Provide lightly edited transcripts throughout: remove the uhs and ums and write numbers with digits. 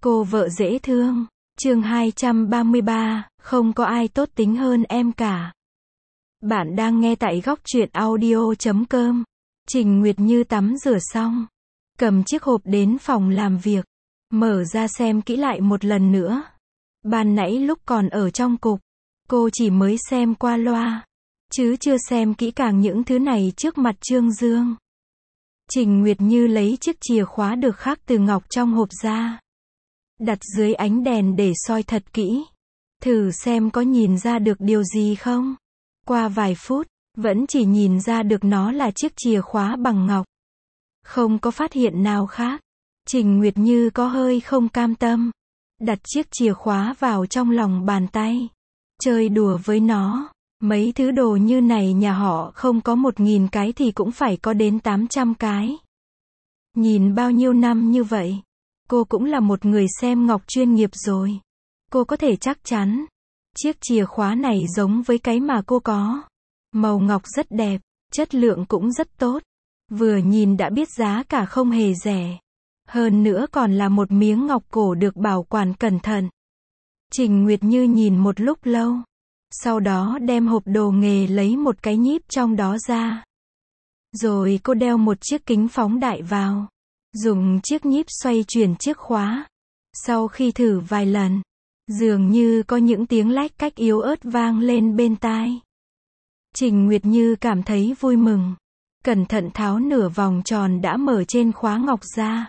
Cô vợ dễ thương. Chương 233, không có ai tốt tính hơn em cả. Bạn đang nghe tại góc truyện audio.com. Trình Nguyệt Như tắm rửa xong, cầm chiếc hộp đến phòng làm việc, mở ra xem kỹ lại một lần nữa. Ban nãy lúc còn ở trong cục, cô chỉ mới xem qua loa, chứ chưa xem kỹ càng những thứ này trước mặt Trương Dương. Trình Nguyệt Như lấy chiếc chìa khóa được khắc từ ngọc trong hộp ra, đặt dưới ánh đèn để soi thật kỹ, thử xem có nhìn ra được điều gì không. Qua vài phút, vẫn chỉ nhìn ra được nó là chiếc chìa khóa bằng ngọc, không có phát hiện nào khác. Trình Nguyệt Như có hơi không cam tâm, đặt chiếc chìa khóa vào trong lòng bàn tay, chơi đùa với nó. Mấy thứ đồ như này nhà họ không có 1000 cái thì cũng phải có đến 800 cái. Nhìn bao nhiêu năm như vậy, cô cũng là một người xem ngọc chuyên nghiệp rồi. Cô có thể chắc chắn, chiếc chìa khóa này giống với cái mà cô có. Màu ngọc rất đẹp, chất lượng cũng rất tốt. Vừa nhìn đã biết giá cả không hề rẻ. Hơn nữa còn là một miếng ngọc cổ được bảo quản cẩn thận. Trình Nguyệt Như nhìn một lúc lâu, sau đó đem hộp đồ nghề lấy một cái nhíp trong đó ra. Rồi cô đeo một chiếc kính phóng đại vào, dùng chiếc nhíp xoay chuyển chiếc khóa. Sau khi thử vài lần, dường như có những tiếng lách cách yếu ớt vang lên bên tai. Trình Nguyệt Như cảm thấy vui mừng, cẩn thận tháo nửa vòng tròn đã mở trên khóa ngọc ra.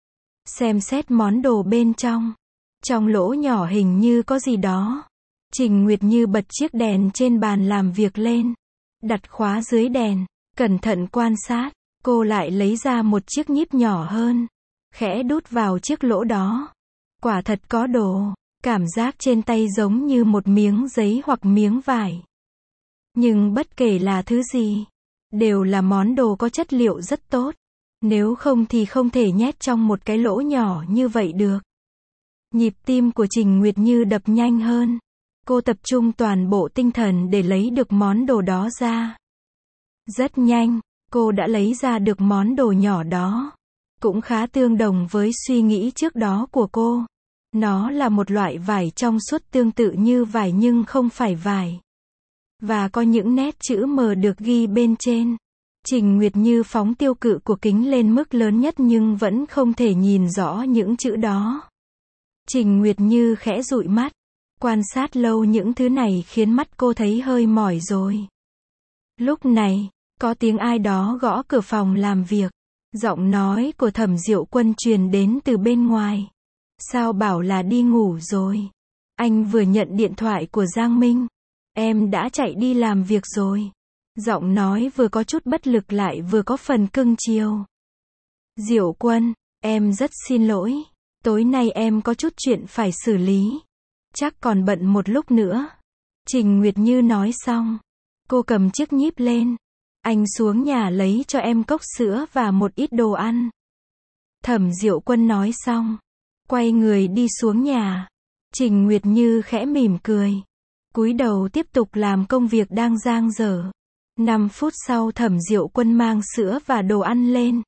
Xem xét món đồ bên trong. Trong lỗ nhỏ hình như có gì đó. Trình Nguyệt Như bật chiếc đèn trên bàn làm việc lên, đặt khóa dưới đèn, cẩn thận quan sát. Cô lại lấy ra một chiếc nhíp nhỏ hơn, khẽ đút vào chiếc lỗ đó. Quả thật có đồ, cảm giác trên tay giống như một miếng giấy hoặc miếng vải. Nhưng bất kể là thứ gì, đều là món đồ có chất liệu rất tốt. Nếu không thì không thể nhét trong một cái lỗ nhỏ như vậy được. Nhịp tim của Trình Nguyệt Như đập nhanh hơn. Cô tập trung toàn bộ tinh thần để lấy được món đồ đó ra. Rất nhanh, cô đã lấy ra được món đồ nhỏ đó. Cũng khá tương đồng với suy nghĩ trước đó của cô. Nó là một loại vải trong suốt tương tự như vải nhưng không phải vải. Và có những nét chữ mờ được ghi bên trên. Trình Nguyệt Như phóng tiêu cự của kính lên mức lớn nhất nhưng vẫn không thể nhìn rõ những chữ đó. Trình Nguyệt Như khẽ dụi mắt. Quan sát lâu những thứ này khiến mắt cô thấy hơi mỏi rồi. Lúc này, có tiếng ai đó gõ cửa phòng làm việc. Giọng nói của Thẩm Diệu Quân truyền đến từ bên ngoài. Sao bảo là đi ngủ rồi? Anh vừa nhận điện thoại của Giang Minh. Em đã chạy đi làm việc rồi. Giọng nói vừa có chút bất lực lại vừa có phần cưng chiều. Diệu Quân, em rất xin lỗi. Tối nay em có chút chuyện phải xử lý. Chắc còn bận một lúc nữa. Trình Nguyệt Như nói xong, cô cầm chiếc nhíp lên. Anh xuống nhà lấy cho em cốc sữa và một ít đồ ăn. Thẩm Diệu Quân nói xong, quay người đi xuống nhà. Trình Nguyệt Như khẽ mỉm cười, cúi đầu tiếp tục làm công việc đang dang dở. 5 phút sau Thẩm Diệu Quân mang sữa và đồ ăn lên.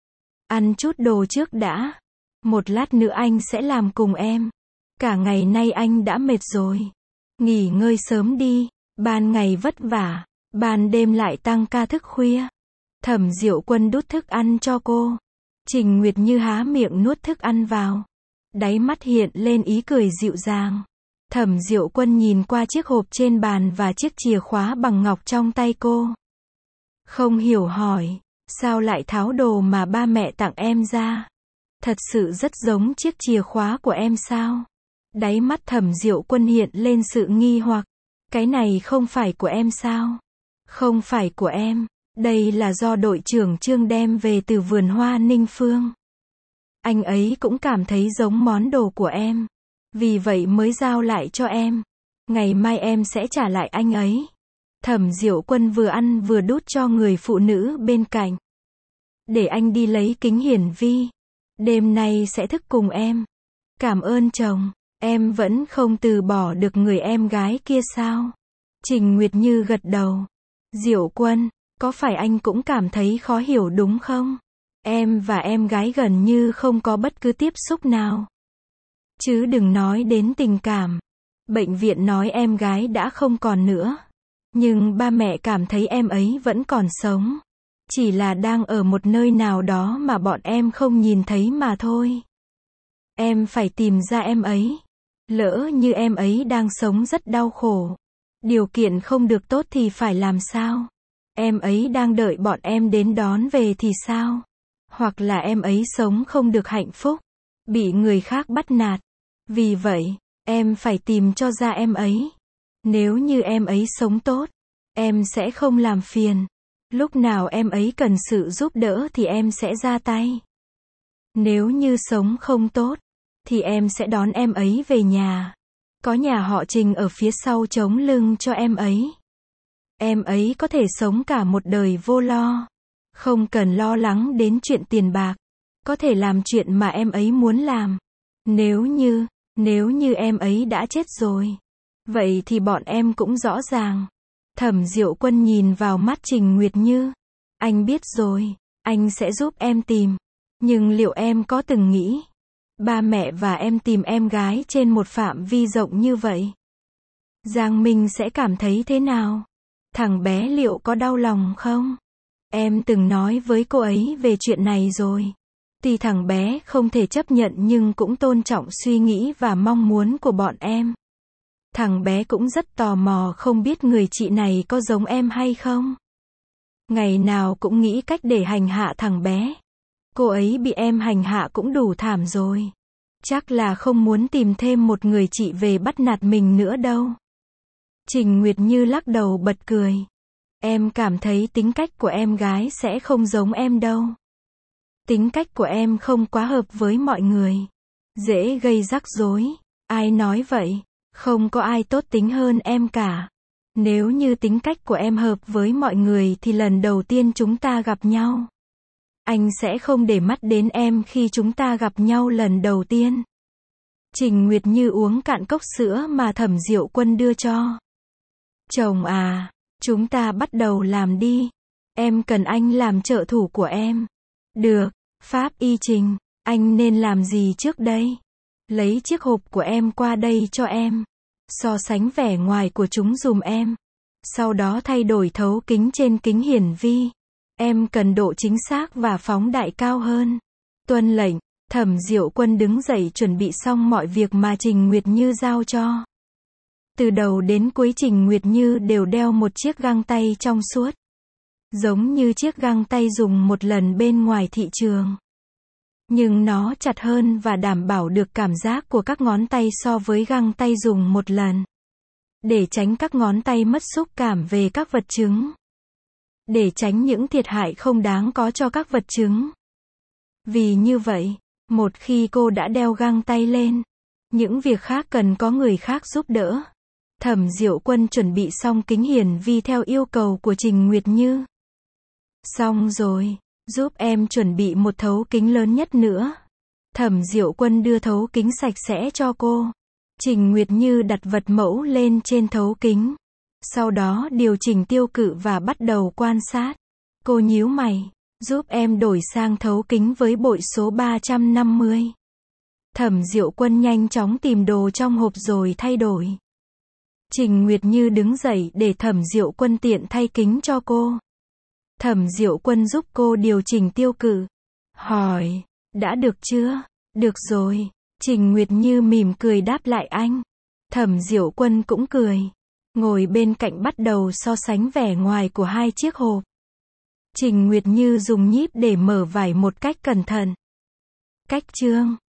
Ăn chút đồ trước đã. Một lát nữa anh sẽ làm cùng em. Cả ngày nay anh đã mệt rồi. Nghỉ ngơi sớm đi. Ban ngày vất vả, ban đêm lại tăng ca thức khuya. Thẩm Diệu Quân đút thức ăn cho cô. Trình Nguyệt Như há miệng nuốt thức ăn vào. Đáy mắt hiện lên ý cười dịu dàng. Thẩm Diệu Quân nhìn qua chiếc hộp trên bàn và chiếc chìa khóa bằng ngọc trong tay cô. Không hiểu hỏi, sao lại tháo đồ mà ba mẹ tặng em ra? Thật sự rất giống chiếc chìa khóa của em sao? Đáy mắt Thẩm Diệu Quân hiện lên sự nghi hoặc. Cái này không phải của em sao? Không phải của em, đây là do đội trưởng Trương đem về từ vườn hoa Ninh Phương. Anh ấy cũng cảm thấy giống món đồ của em. Vì vậy mới giao lại cho em. Ngày mai em sẽ trả lại anh ấy. Thẩm Diệu Quân vừa ăn vừa đút cho người phụ nữ bên cạnh. Để anh đi lấy kính hiển vi. Đêm nay sẽ thức cùng em. Cảm ơn chồng. Em vẫn không từ bỏ được người em gái kia sao? Trình Nguyệt Như gật đầu. Diệu Quân, có phải anh cũng cảm thấy khó hiểu đúng không? Em và em gái gần như không có bất cứ tiếp xúc nào. Chứ đừng nói đến tình cảm. Bệnh viện nói em gái đã không còn nữa. Nhưng ba mẹ cảm thấy em ấy vẫn còn sống. Chỉ là đang ở một nơi nào đó mà bọn em không nhìn thấy mà thôi. Em phải tìm ra em ấy. Lỡ như em ấy đang sống rất đau khổ. Điều kiện không được tốt thì phải làm sao? Em ấy đang đợi bọn em đến đón về thì sao? Hoặc là em ấy sống không được hạnh phúc, bị người khác bắt nạt. Vì vậy, em phải tìm cho ra em ấy. Nếu như em ấy sống tốt, em sẽ không làm phiền. Lúc nào em ấy cần sự giúp đỡ thì em sẽ ra tay. Nếu như sống không tốt, thì em sẽ đón em ấy về nhà. Có nhà họ Trình ở phía sau chống lưng cho em ấy. Em ấy có thể sống cả một đời vô lo. Không cần lo lắng đến chuyện tiền bạc. Có thể làm chuyện mà em ấy muốn làm. Nếu như em ấy đã chết rồi. Vậy thì bọn em cũng rõ ràng. Thẩm Diệu Quân nhìn vào mắt Trình Nguyệt Như. Anh biết rồi, anh sẽ giúp em tìm. Nhưng liệu em có từng nghĩ, ba mẹ và em tìm em gái trên một phạm vi rộng như vậy, Giang Minh sẽ cảm thấy thế nào? Thằng bé liệu có đau lòng không? Em từng nói với cô ấy về chuyện này rồi. Tuy thằng bé không thể chấp nhận nhưng cũng tôn trọng suy nghĩ và mong muốn của bọn em. Thằng bé cũng rất tò mò không biết người chị này có giống em hay không. Ngày nào cũng nghĩ cách để hành hạ thằng bé. Cô ấy bị em hành hạ cũng đủ thảm rồi. Chắc là không muốn tìm thêm một người chị về bắt nạt mình nữa đâu. Trình Nguyệt Như lắc đầu bật cười. Em cảm thấy tính cách của em gái sẽ không giống em đâu. Tính cách của em không quá hợp với mọi người. Dễ gây rắc rối. Ai nói vậy? Không có ai tốt tính hơn em cả. Nếu như tính cách của em hợp với mọi người thì lần đầu tiên chúng ta gặp nhau, anh sẽ không để mắt đến em khi chúng ta gặp nhau lần đầu tiên. Trình Nguyệt Như uống cạn cốc sữa mà Thẩm Diệu Quân đưa cho. Chồng à, chúng ta bắt đầu làm đi. Em cần anh làm trợ thủ của em. Được, Pháp Y Trình, anh nên làm gì trước đây? Lấy chiếc hộp của em qua đây cho em. So sánh vẻ ngoài của chúng dùm em. Sau đó thay đổi thấu kính trên kính hiển vi. Em cần độ chính xác và phóng đại cao hơn. Tuân lệnh. Thẩm Diệu Quân đứng dậy chuẩn bị xong mọi việc mà Trình Nguyệt Như giao cho. Từ đầu đến cuối Trình Nguyệt Như đều đeo một chiếc găng tay trong suốt. Giống như chiếc găng tay dùng một lần bên ngoài thị trường. Nhưng nó chặt hơn và đảm bảo được cảm giác của các ngón tay so với găng tay dùng một lần. Để tránh các ngón tay mất xúc cảm về các vật chứng. Để tránh những thiệt hại không đáng có cho các vật chứng. Vì như vậy, một khi cô đã đeo găng tay lên, những việc khác cần có người khác giúp đỡ. Thẩm Diệu Quân chuẩn bị xong kính hiển vi theo yêu cầu của Trình Nguyệt Như. Xong rồi, giúp em chuẩn bị một thấu kính lớn nhất nữa. Thẩm Diệu Quân đưa thấu kính sạch sẽ cho cô. Trình Nguyệt Như đặt vật mẫu lên trên thấu kính. Sau đó điều chỉnh tiêu cự và bắt đầu quan sát. Cô nhíu mày, giúp em đổi sang thấu kính với bội số 350. Thẩm Diệu Quân nhanh chóng tìm đồ trong hộp rồi thay đổi. Trình Nguyệt Như đứng dậy để Thẩm Diệu Quân tiện thay kính cho cô. Thẩm Diệu Quân giúp cô điều chỉnh tiêu cự. Hỏi, đã được chưa? Được rồi. Trình Nguyệt Như mỉm cười đáp lại anh. Thẩm Diệu Quân cũng cười. Ngồi bên cạnh bắt đầu so sánh vẻ ngoài của hai chiếc hộp. Trình Nguyệt Như dùng nhíp để mở vải một cách cẩn thận. Cách chương